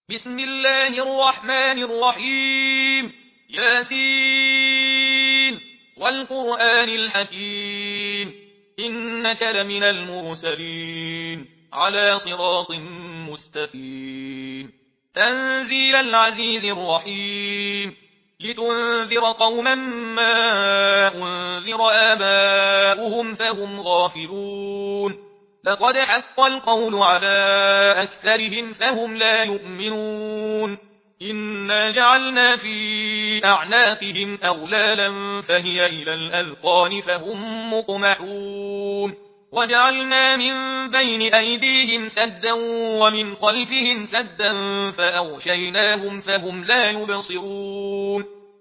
بسم الله الرحمن الرحيم. ياسين والقرآن الحكيم إنك لمن المرسلين على صراط مستقيم تنزيل العزيز الرحيم لتنذر قوما ما أنذر آباؤهم فهم غافلون لقد حق القول على أكثرهم فهم لا يؤمنون إنا جعلنا في أعناقهم أغلالا فهي إلى الأذقان فهم مقمحون وجعلنا من بين أيديهم سدا ومن خلفهم سدا فأغشيناهم فهم لا يبصرون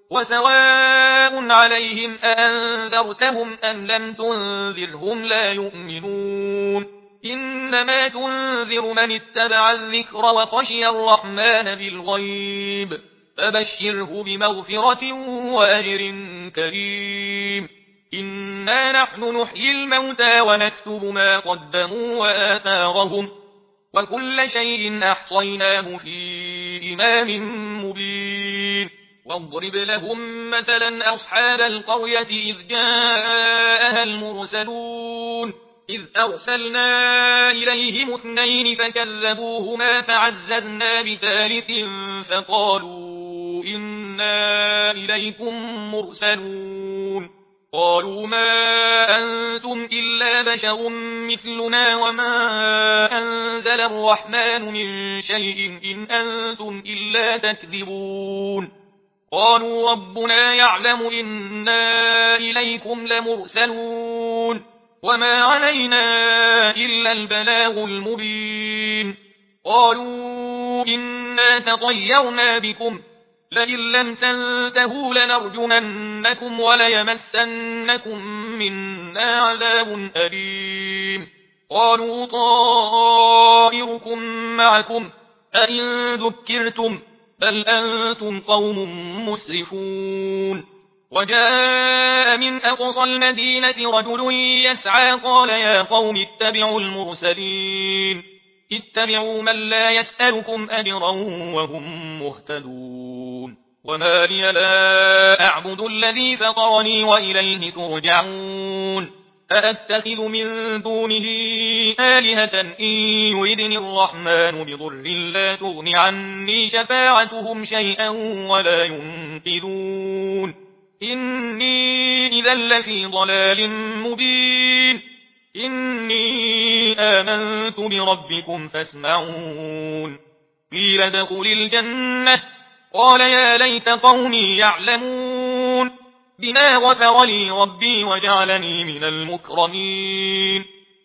وسواء عليهم أأنذرتهم أم لم تنذرهم لا يؤمنون إنما تنذر من اتبع الذكر وخشي الرحمن بالغيب فبشره بمغفرة وأجر كريم إنا نحن نحيي الموتى ونكتب ما قدموا وآثارهم وكل شيء أحصيناه في إمام مبين واضرب لهم مثلا أصحاب القرية إذ جاءها المرسلون إذ أرسلنا إليهم 2 فكذبوهما فعززنا بثالث فقالوا إنا إليكم مرسلون قالوا ما أنتم إلا بشر مثلنا وما أنزل الرحمن من شيء إن أنتم إلا تكذبون قالوا ربنا يعلم إنا إليكم لمرسلون وما علينا إلا البلاغ المبين قالوا إنا تطيرنا بكم لئن لم تنتهوا لنرجمنكم وليمسنكم منا عذاب أليم قالوا طائركم معكم أئن ذكرتم بل أنتم قوم مسرفون وجاء من أقصى المدينة رجل يسعى قال يا قوم اتبعوا المرسلين اتبعوا من لا يسألكم أجرا وهم مهتدون وما لي لا أعبد الذي فطرني وإليه ترجعون أأتخذ من دونه آلهة إن يردني الرحمن بضر لا تغن عني شفاعتهم شيئا ولا ينقذون إني إذا لفي ضلال مبين إني آمنت بربكم فاسمعون قيل ادخل الجنة قال يا ليت قومي يعلمون بما غفر لي ربي وجعلني من المكرمين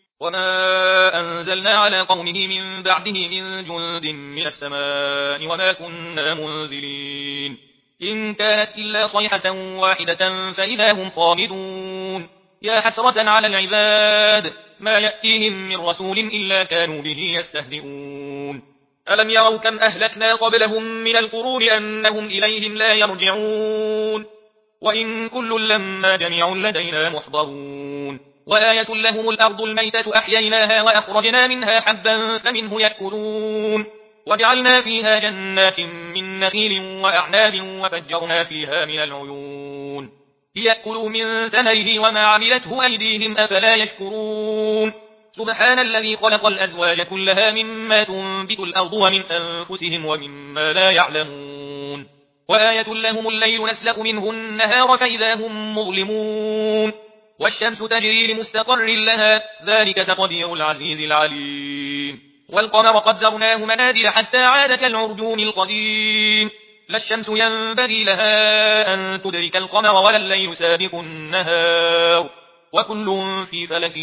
وما أنزلنا على قومه من بعده من جند من السماء وما كنا منزلين إن كانت إلا صيحة واحدة فإذا هم صامدون يا حسرة على العباد ما يأتيهم من رسول إلا كانوا به يستهزئون ألم يروا كم أهلكنا قبلهم من القرون أنهم إليهم لا يرجعون وإن كل لما جميع لدينا محضرون وآية لهم الأرض الميتة أحييناها وأخرجنا منها حبا فمنه يأكلون وجعلنا فيها جنات من نخيل وأعناب وفجرنا فيها من العيون ليأكلوا من ثمره وما عملته أيديهم أفلا يشكرون سبحان الذي خلق الأزواج كلها مما تنبت الأرض ومن أنفسهم ومما لا يعلمون وآية لهم الليل نسلخ منه النهار فإذا هم مظلمون والشمس تجري لمستقر لها ذلك تقدير العزيز العليم والقمر قدرناه منازل حتى عاد كالعرجون القديم لا الشمس ينبغي لها أن تدرك القمر ولا الليل سابق النهار وكل في فلك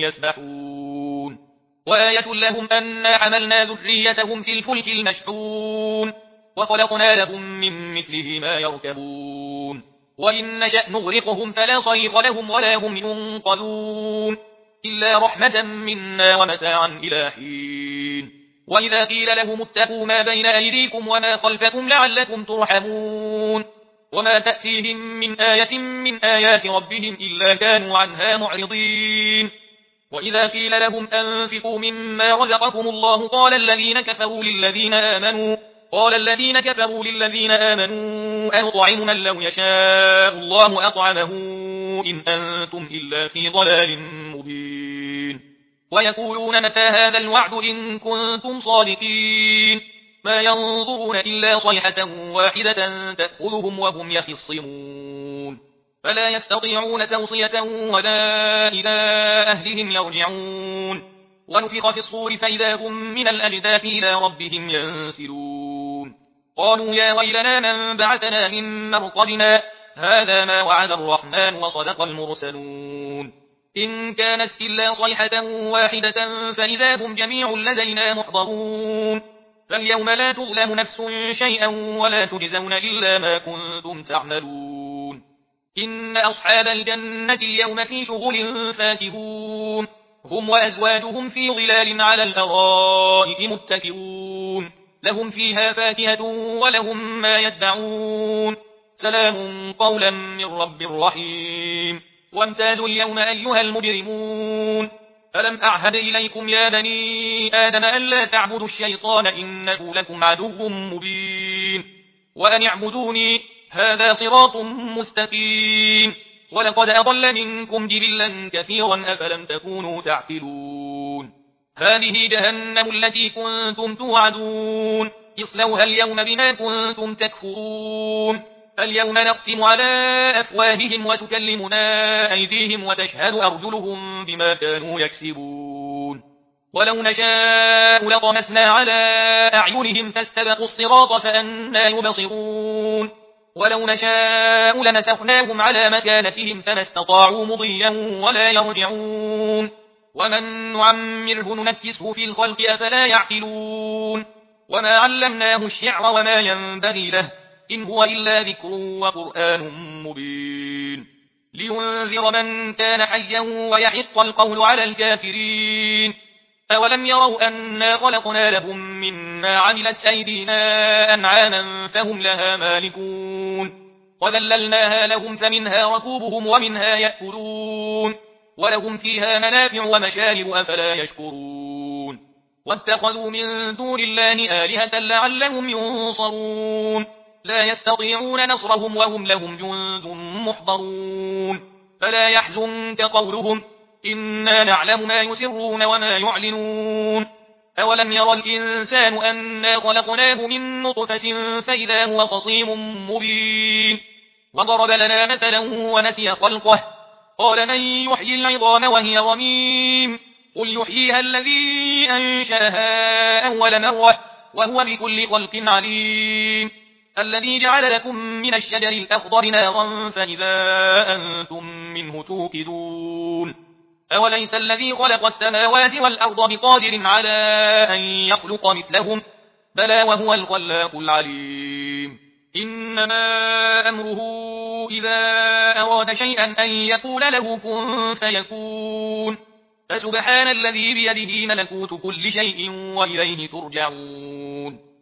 يسبحون وآية لهم أنا حملنا ذريتهم في الفلك المشحون وخلقنا لهم من مثله ما يركبون وإن نشأ نغرقهم فلا صريخ لهم ولا هم ينقذون إلا رحمة منا ومتاعا إلى حين وإذا قيل لهم اتقوا ما بين أيديكم وما خلفكم لعلكم ترحمون وما تأتيهم من آية من آيات ربهم إلا كانوا عنها معرضين وإذا قيل لهم أنفقوا مما رزقكم الله قال الذين كفروا للذين آمنوا قال الذين كفروا للذين آمنوا أنطعم من لو يشاء الله أطعمه إن أنتم إلا في ضلال مبين ويقولون متى هذا الوعد إن كنتم صادقين ما ينظرون إلا صيحة واحدة تأخذهم وهم يخصمون فلا يستطيعون توصية ولا إلى أهلهم يرجعون ونفخ في الصور فإذا هم من الأجداث إلى ربهم ينسلون قالوا يا ويلنا من بعثنا من مرقدنا هذا ما وعد الرحمن وصدق المرسلون إن كانت إلا صيحة واحدة فإذا هم جميع لدينا محضرون فاليوم لا تظلم نفس شيئا ولا تجزون إلا ما كنتم تعملون إن أصحاب الجنة اليوم في شغل فاكهون هم وأزواجهم في ظلال على الأرائك متكئون لهم فيها فاكهة ولهم ما يدعون سلام قولا من رب رحيم وامتازوا اليوم أيها المجرمون ألم أعهد إليكم يا بني آدم ألا تعبدوا الشيطان إنه لكم عدو مبين وأن اعبدوني هذا صراط مستقيم ولقد أضل منكم جبلا كثيرا أفلم تكونوا تعقلون هذه جهنم التي كنتم توعدون اصلوها اليوم بما كنتم تكفرون اليوم نختم على أفواههم وتكلمنا أيديهم وتشهد أرجلهم بما كانوا يكسبون ولو نشاء لطمسنا على أعينهم فاستبقوا الصراط فأنى يبصرون ولو نشاء لمسخناهم على مكانتهم فما استطاعوا مضيا ولا يرجعون ومن نعمره ننكسه في الخلق أفلا يعقلون وما علمناه الشعر وما ينبغي له إن هو إلا ذكر وقرآن مبين لينذر من كان حيا ويحق القول على الكافرين أولم يروا أنا خلقنا لهم مما عملت أيدينا أنعاما فهم لها مالكون وذللناها لهم فمنها ركوبهم ومنها يأكلون ولهم فيها منافع ومشارب أفلا يشكرون واتخذوا من دون الله آلهة لعلهم ينصرون لا يستطيعون نصرهم وهم لهم جند محضرون فلا يحزنك قولهم إنا نعلم ما يسرون وما يعلنون أولم يرى الإنسان أنا خلقناه من نطفة فإذا هو خصيم مبين وضرب لنا مثلا ونسي خلقه قال من يحيي العظام وهي رميم قل يحييها الذي أنشأها أول مرة وهو بكل خلق عليم الذي جعل لكم من الشجر الأخضر نارا فإذا أنتم منه توقدون أوليس الذي خلق السماوات والأرض بقادر على أن يخلق مثلهم بلى وهو الخلاق العليم إنما أمره إذا أراد شيئا أن يقول له كن فيكون فسبحان الذي بيده ملكوت كل شيء وإليه ترجعون